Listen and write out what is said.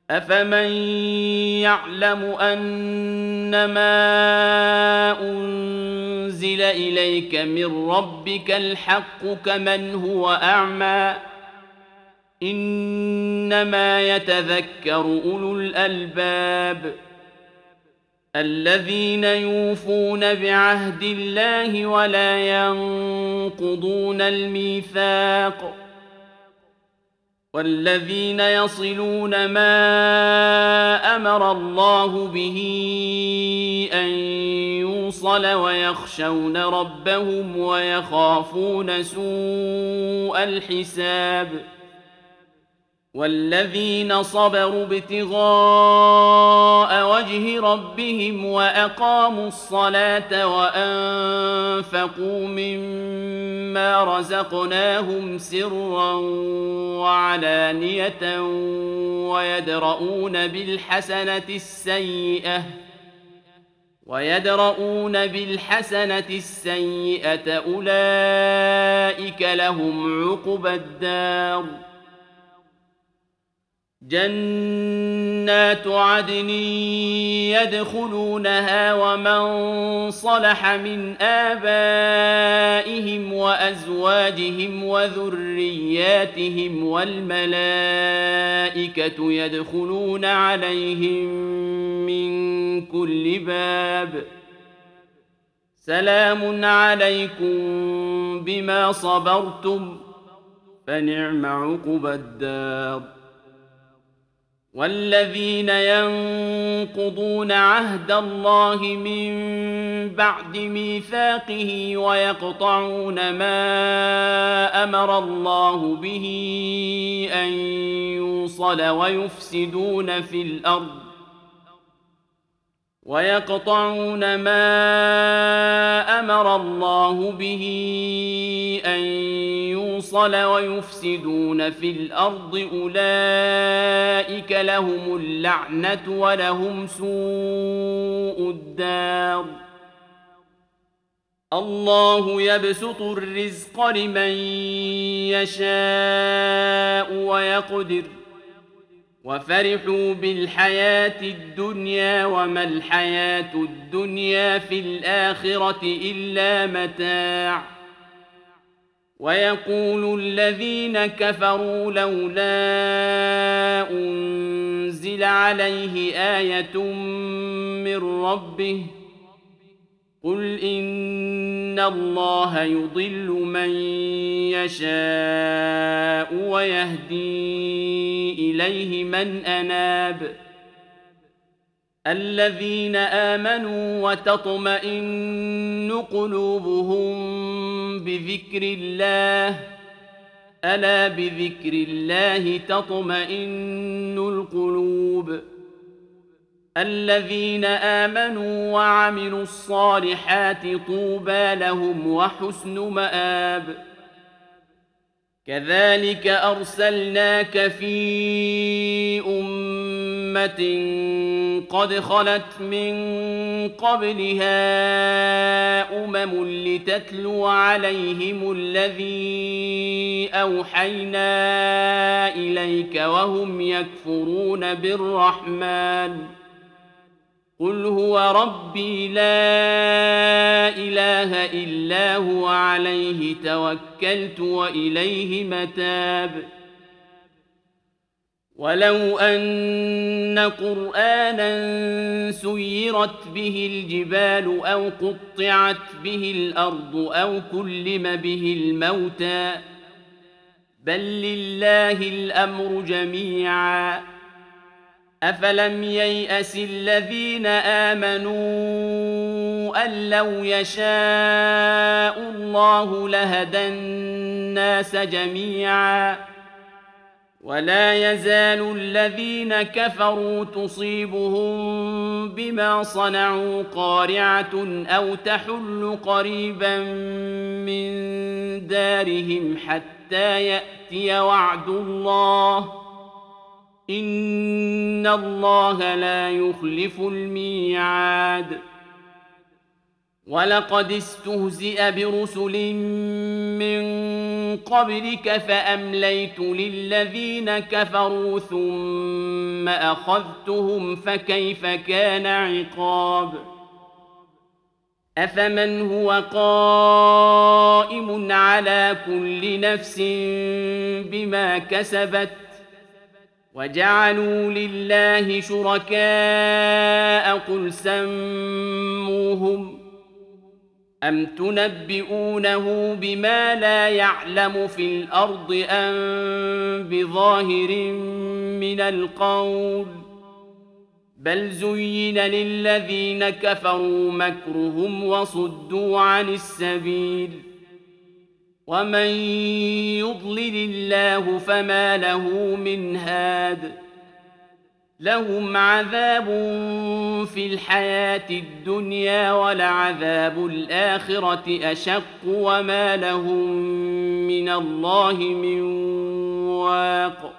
أفمن يعلم أنما أنزل إليك من ربك الحق كمن هو أعمى إنما يتذكر أولو الألباب الذين يوفون بعهد الله ولا ينقضون الميثاق والذين يصلون ما أمر الله به أن يوصل ويخشون ربهم ويخافون سوء الحساب والذين صبروا ابتغاء وجه ربهم وأقاموا الصلاة وأنفقوا مما رزقناهم سرا وعلانية ويدرؤون بالحسنة السيئة أولئك لهم عقبى الدار جنات عدن يدخلونها ومن صلح من آبائهم وأزواجهم وذرياتهم والملائكة يدخلون عليهم من كل باب سلام عليكم بما صبرتم فنعم عقبى الدار والذين ينقضون عهد الله من بعد ميثاقه ويقطعون ما أمر الله به أن يوصل ويفسدون في الأرض أولئك لهم اللعنة ولهم سوء الدار الله يبسط الرزق لمن يشاء ويقدر وفرحوا بالحياة الدنيا وما الحياة الدنيا في الآخرة إلا متاع ويقول الذين كفروا لولا أنزل عليه آية من ربه قل إن الله يضل من يشاء ويهدي إليه من أناب الذين آمنوا وتطمئن قلوبهم بذكر الله ألا بذكر الله تطمئن القلوب الذين آمنوا وعملوا الصالحات طوبى لهم وحسن مآب كذلك أرسلناك في أمة قد خلت من قبلها لتتلو عليهم الذي أوحينا إليك وهم يكفرون بالرحمن قل هو ربي لا إله إلا هو عليه توكلت وإليه متاب ولو أن قرآنا سيرت به الجبال أو قطعت به الأرض أو كلم به الموتى بل لله الأمر جميعا أفلم ييأس الذين آمنوا أن لو يشاء الله لهدى الناس جميعا ولا يزال الذين كفروا تصيبهم بما صنعوا قارعة أو تحل قريبا من دارهم حتى يأتي وعد الله إن الله لا يخلف الميعاد ولقد استهزئ برسل من قبلك فأمليت للذين كفروا ثم أخذتهم فكيف كان عقاب أفمن هو قائم على كل نفس بما كسبت وجعلوا لله شركاء قل سموهم أم تنبئونه بما لا يعلم في الأرض أم بظاهر من القول بل زين للذين كفروا مكرهم وصدوا عن السبيل ومن يضلل الله فما له من هاد لهم عذاب في الحياة الدنيا ولعذاب الآخرة أشق وما لهم من الله من واق